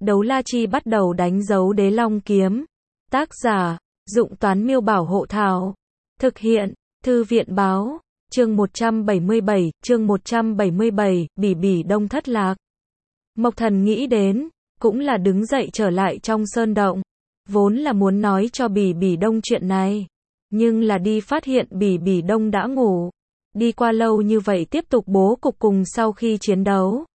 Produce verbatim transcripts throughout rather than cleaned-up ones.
Đấu la chi bắt đầu đánh dấu đế long kiếm. Tác giả, Dụng Toán Miêu Bảo Hộ Thảo. Thực hiện, Thư viện Báo. Chương một trăm bảy mươi bảy, chương một trăm bảy mươi bảy, Bỉ Bỉ Đông thất lạc. Mộc Thần nghĩ đến, cũng là đứng dậy trở lại trong sơn động. Vốn là muốn nói cho Bỉ Bỉ Đông chuyện này, nhưng là đi phát hiện Bỉ Bỉ Đông đã ngủ. Đi qua lâu như vậy tiếp tục bố cục cùng sau khi chiến đấu.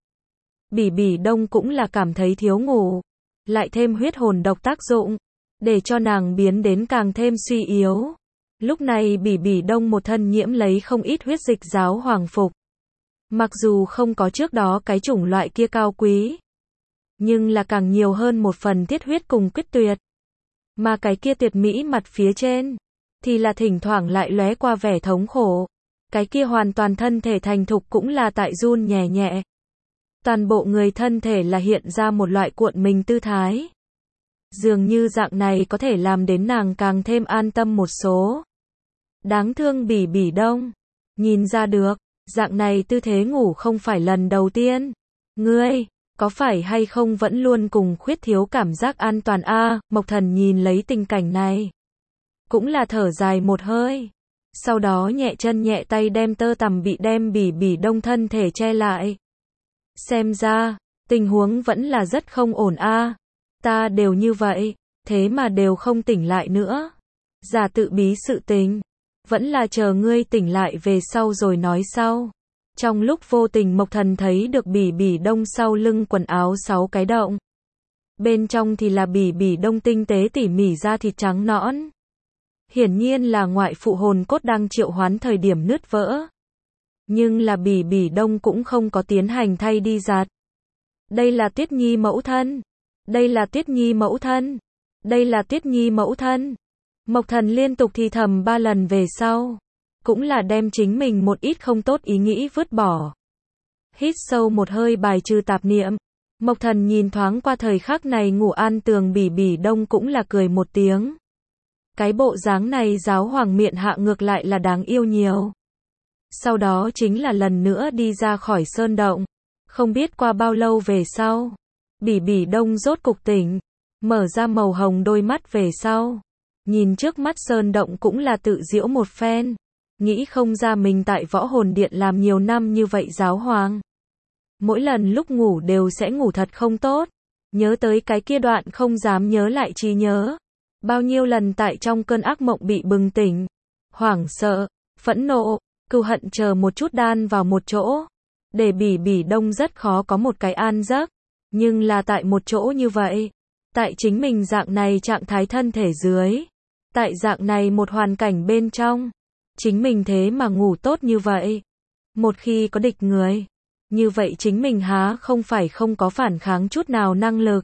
Bỉ Bỉ Đông cũng là cảm thấy thiếu ngủ, lại thêm huyết hồn độc tác dụng, để cho nàng biến đến càng thêm suy yếu. Lúc này Bỉ Bỉ Đông một thân nhiễm lấy không ít huyết dịch giáo hoàng phục. Mặc dù không có trước đó cái chủng loại kia cao quý, nhưng là càng nhiều hơn một phần thiết huyết cùng quyết tuyệt. Mà cái kia tuyệt mỹ mặt phía trên, thì là thỉnh thoảng lại lóe qua vẻ thống khổ. Cái kia hoàn toàn thân thể thành thục cũng là tại run nhẹ nhẹ. Toàn bộ người thân thể là hiện ra một loại cuộn mình tư thái. Dường như dạng này có thể làm đến nàng càng thêm an tâm một số. Đáng thương Bỉ Bỉ Đông. Nhìn ra được, dạng này tư thế ngủ không phải lần đầu tiên. Ngươi, có phải hay không vẫn luôn cùng khuyết thiếu cảm giác an toàn a? À, Mộc Thần nhìn lấy tình cảnh này, cũng là thở dài một hơi. Sau đó nhẹ chân nhẹ tay đem tơ tằm bị đem Bỉ Bỉ Đông thân thể che lại. Xem ra, tình huống vẫn là rất không ổn a. À. Ta đều như vậy, thế mà đều không tỉnh lại nữa. Giả tự bí sự tình, vẫn là chờ ngươi tỉnh lại về sau rồi nói sau. Trong lúc vô tình Mộc Thần thấy được Bỉ Bỉ Đông sau lưng quần áo sáu cái động. Bên trong thì là Bỉ Bỉ Đông tinh tế tỉ mỉ da thịt trắng nõn. Hiển nhiên là ngoại phụ hồn cốt đang triệu hoán thời điểm nứt vỡ. Nhưng là Bỉ Bỉ Đông cũng không có tiến hành thay đi giặt. Đây là Tuyết Nhi mẫu thân. Đây là Tuyết Nhi mẫu thân. Đây là Tuyết Nhi mẫu thân. Mộc Thần liên tục thì thầm ba lần về sau, cũng là đem chính mình một ít không tốt ý nghĩ vứt bỏ. Hít sâu một hơi bài trừ tạp niệm. Mộc Thần nhìn thoáng qua thời khắc này ngủ an tường Bỉ Bỉ Đông cũng là cười một tiếng. Cái bộ dáng này giáo hoàng miện hạ ngược lại là đáng yêu nhiều. Sau đó chính là lần nữa đi ra khỏi sơn động. Không biết qua bao lâu về sau, Bỉ Bỉ Đông rốt cục tỉnh, mở ra màu hồng đôi mắt về sau. Nhìn trước mắt sơn động cũng là tự giễu một phen. Nghĩ không ra mình tại võ hồn điện làm nhiều năm như vậy giáo hoàng. Mỗi lần lúc ngủ đều sẽ ngủ thật không tốt. Nhớ tới cái kia đoạn không dám nhớ lại trí nhớ. Bao nhiêu lần tại trong cơn ác mộng bị bừng tỉnh. Hoảng sợ, phẫn nộ, cừu hận chờ một chút đan vào một chỗ. Để Bỉ Bỉ Đông rất khó có một cái an giấc. Nhưng là tại một chỗ như vậy. Tại chính mình dạng này trạng thái thân thể dưới. Tại dạng này một hoàn cảnh bên trong. Chính mình thế mà ngủ tốt như vậy. Một khi có địch người, như vậy chính mình há không phải không có phản kháng chút nào năng lực.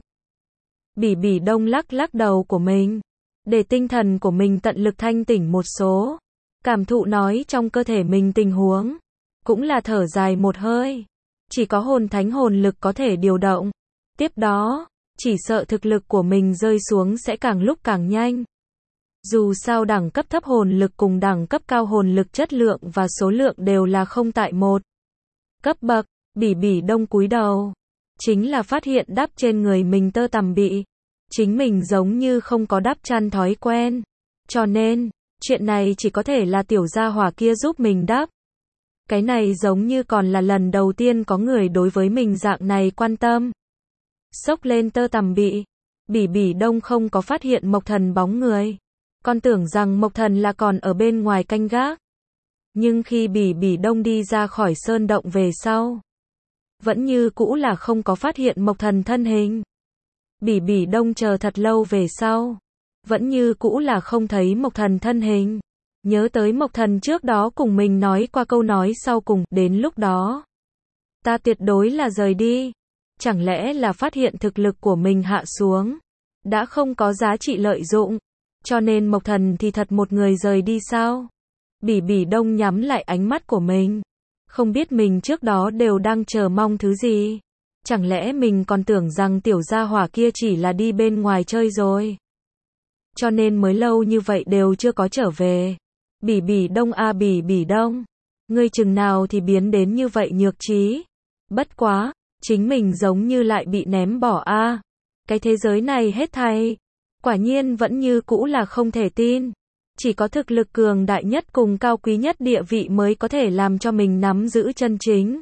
Bỉ Bỉ Đông lắc lắc đầu của mình, để tinh thần của mình tận lực thanh tỉnh một số. Cảm thụ nói trong cơ thể mình tình huống. Cũng là thở dài một hơi. Chỉ có hồn thánh hồn lực có thể điều động. Tiếp đó, chỉ sợ thực lực của mình rơi xuống sẽ càng lúc càng nhanh. Dù sao đẳng cấp thấp hồn lực cùng đẳng cấp cao hồn lực chất lượng và số lượng đều là không tại một cấp bậc. Bỉ Bỉ Đông cúi đầu, chính là phát hiện đắp trên người mình tơ tằm bị chính mình giống như không có đắp chăn thói quen. Cho nên, chuyện này chỉ có thể là tiểu gia hỏa kia giúp mình đắp. Cái này giống như còn là lần đầu tiên có người đối với mình dạng này quan tâm. Xốc lên tơ tằm bị, Bỉ Bỉ Đông không có phát hiện Mộc Thần bóng người. Con tưởng rằng Mộc Thần là còn ở bên ngoài canh gác. Nhưng khi Bỉ Bỉ Đông đi ra khỏi sơn động về sau, vẫn như cũ là không có phát hiện Mộc Thần thân hình. Bỉ Bỉ Đông chờ thật lâu về sau, vẫn như cũ là không thấy Mộc Thần thân hình. Nhớ tới Mộc Thần trước đó cùng mình nói qua câu nói sau cùng, đến lúc đó ta tuyệt đối là rời đi. Chẳng lẽ là phát hiện thực lực của mình hạ xuống, đã không có giá trị lợi dụng, cho nên Mộc Thần thì thật một người rời đi sao? Bỉ Bỉ Đông nhắm lại ánh mắt của mình, không biết mình trước đó đều đang chờ mong thứ gì. Chẳng lẽ mình còn tưởng rằng tiểu gia hỏa kia chỉ là đi bên ngoài chơi rồi, cho nên mới lâu như vậy đều chưa có trở về. Bỉ Bỉ Đông a à, Bỉ Bỉ Đông, ngươi chừng nào thì biến đến như vậy nhược trí. Bất quá, chính mình giống như lại bị ném bỏ a. À. Cái thế giới này hết thảy, quả nhiên vẫn như cũ là không thể tin. Chỉ có thực lực cường đại nhất cùng cao quý nhất địa vị mới có thể làm cho mình nắm giữ chân chính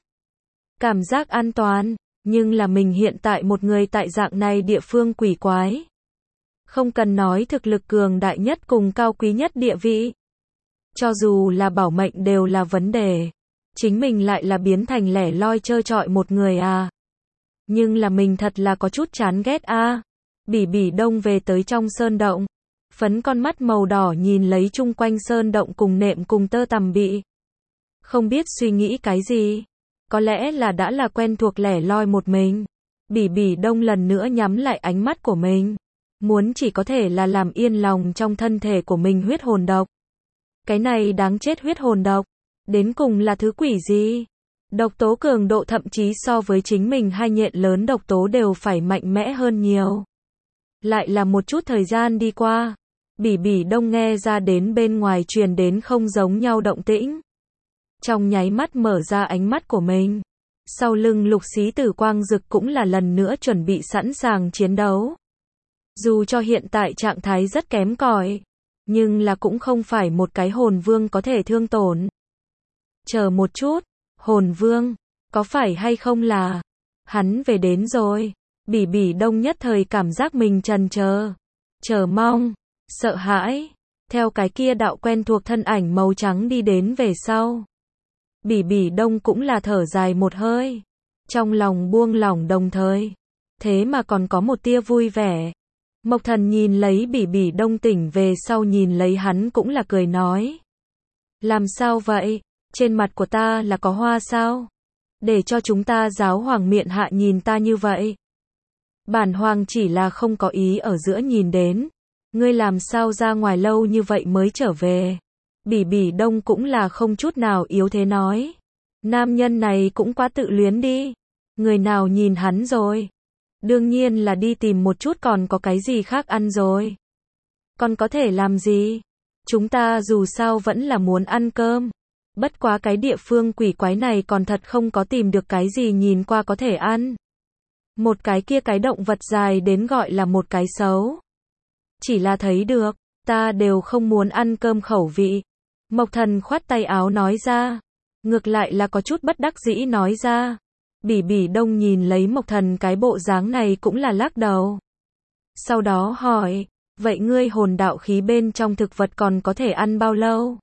cảm giác an toàn. Nhưng là mình hiện tại một người tại dạng này địa phương quỷ quái. Không cần nói thực lực cường đại nhất cùng cao quý nhất địa vị. Cho dù là bảo mệnh đều là vấn đề. Chính mình lại là biến thành lẻ loi trơ trọi một người à. Nhưng là mình thật là có chút chán ghét a. À. Bỉ Bỉ Đông về tới trong sơn động. Phấn con mắt màu đỏ nhìn lấy chung quanh sơn động cùng nệm cùng tơ tằm bị. Không biết suy nghĩ cái gì. Có lẽ là đã là quen thuộc lẻ loi một mình. Bỉ Bỉ Đông lần nữa nhắm lại ánh mắt của mình. Muốn chỉ có thể là làm yên lòng trong thân thể của mình huyết hồn độc. Cái này đáng chết huyết hồn độc. Đến cùng là thứ quỷ gì? Độc tố cường độ thậm chí so với chính mình hai nhện lớn độc tố đều phải mạnh mẽ hơn nhiều. Lại là một chút thời gian đi qua. Bỉ Bỉ Đông nghe ra đến bên ngoài truyền đến không giống nhau động tĩnh. Trong nháy mắt mở ra ánh mắt của mình. Sau lưng lục xí tử quang dực cũng là lần nữa chuẩn bị sẵn sàng chiến đấu. Dù cho hiện tại trạng thái rất kém cỏi, nhưng là cũng không phải một cái hồn vương có thể thương tổn. Chờ một chút, hồn vương, có phải hay không là hắn về đến rồi? Bỉ Bỉ Đông nhất thời cảm giác mình trần chờ, chờ mong, sợ hãi, theo cái kia đạo quen thuộc thân ảnh màu trắng đi đến về sau. Bỉ Bỉ Đông cũng là thở dài một hơi, trong lòng buông lỏng đồng thời, thế mà còn có một tia vui vẻ. Mộc Thần nhìn lấy Bỉ Bỉ Đông tỉnh về sau nhìn lấy hắn cũng là cười nói. Làm sao vậy? Trên mặt của ta là có hoa sao? Để cho chúng ta giáo hoàng miện hạ nhìn ta như vậy. Bản hoàng chỉ là không có ý ở giữa nhìn đến. Ngươi làm sao ra ngoài lâu như vậy mới trở về? Bỉ Bỉ Đông cũng là không chút nào yếu thế nói. Nam nhân này cũng quá tự luyến đi. Người nào nhìn hắn rồi? Đương nhiên là đi tìm một chút còn có cái gì khác ăn rồi. Còn có thể làm gì? Chúng ta dù sao vẫn là muốn ăn cơm. Bất quá cái địa phương quỷ quái này còn thật không có tìm được cái gì nhìn qua có thể ăn. Một cái kia cái động vật dài đến gọi là một cái xấu. Chỉ là thấy được, ta đều không muốn ăn cơm khẩu vị. Mộc Thần khoát tay áo nói ra. Ngược lại là có chút bất đắc dĩ nói ra. Bỉ Bỉ Đông nhìn lấy Mộc Thần cái bộ dáng này cũng là lắc đầu. Sau đó hỏi, vậy ngươi hồn đạo khí bên trong thực vật còn có thể ăn bao lâu?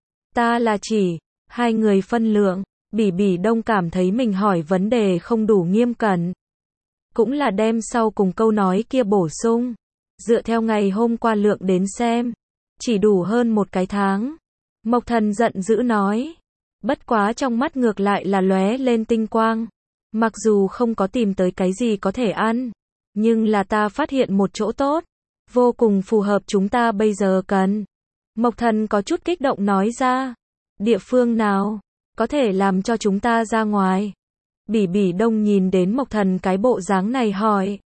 Ta là chỉ, hai người phân lượng. Bỉ Bỉ Đông cảm thấy mình hỏi vấn đề không đủ nghiêm cẩn. Cũng là đem sau cùng câu nói kia bổ sung. Dựa theo ngày hôm qua lượng đến xem, chỉ đủ hơn một cái tháng. Mộc Thần giận dữ nói. Bất quá trong mắt ngược lại là lóe lên tinh quang. Mặc dù không có tìm tới cái gì có thể ăn, nhưng là ta phát hiện một chỗ tốt, vô cùng phù hợp chúng ta bây giờ cần. Mộc Thần có chút kích động nói ra. Địa phương nào có thể làm cho chúng ta ra ngoài? Bỉ Bỉ Đông nhìn đến Mộc Thần cái bộ dáng này hỏi.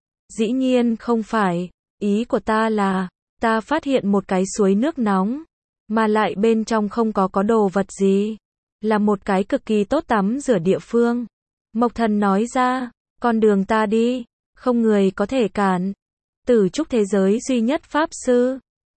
Dĩ nhiên không phải, ý của ta là, ta phát hiện một cái suối nước nóng, mà lại bên trong không có có đồ vật gì, là một cái cực kỳ tốt tắm rửa địa phương. Mộc Thần nói ra, con đường ta đi, không người có thể cản. Tử trúc thế giới duy nhất pháp sư,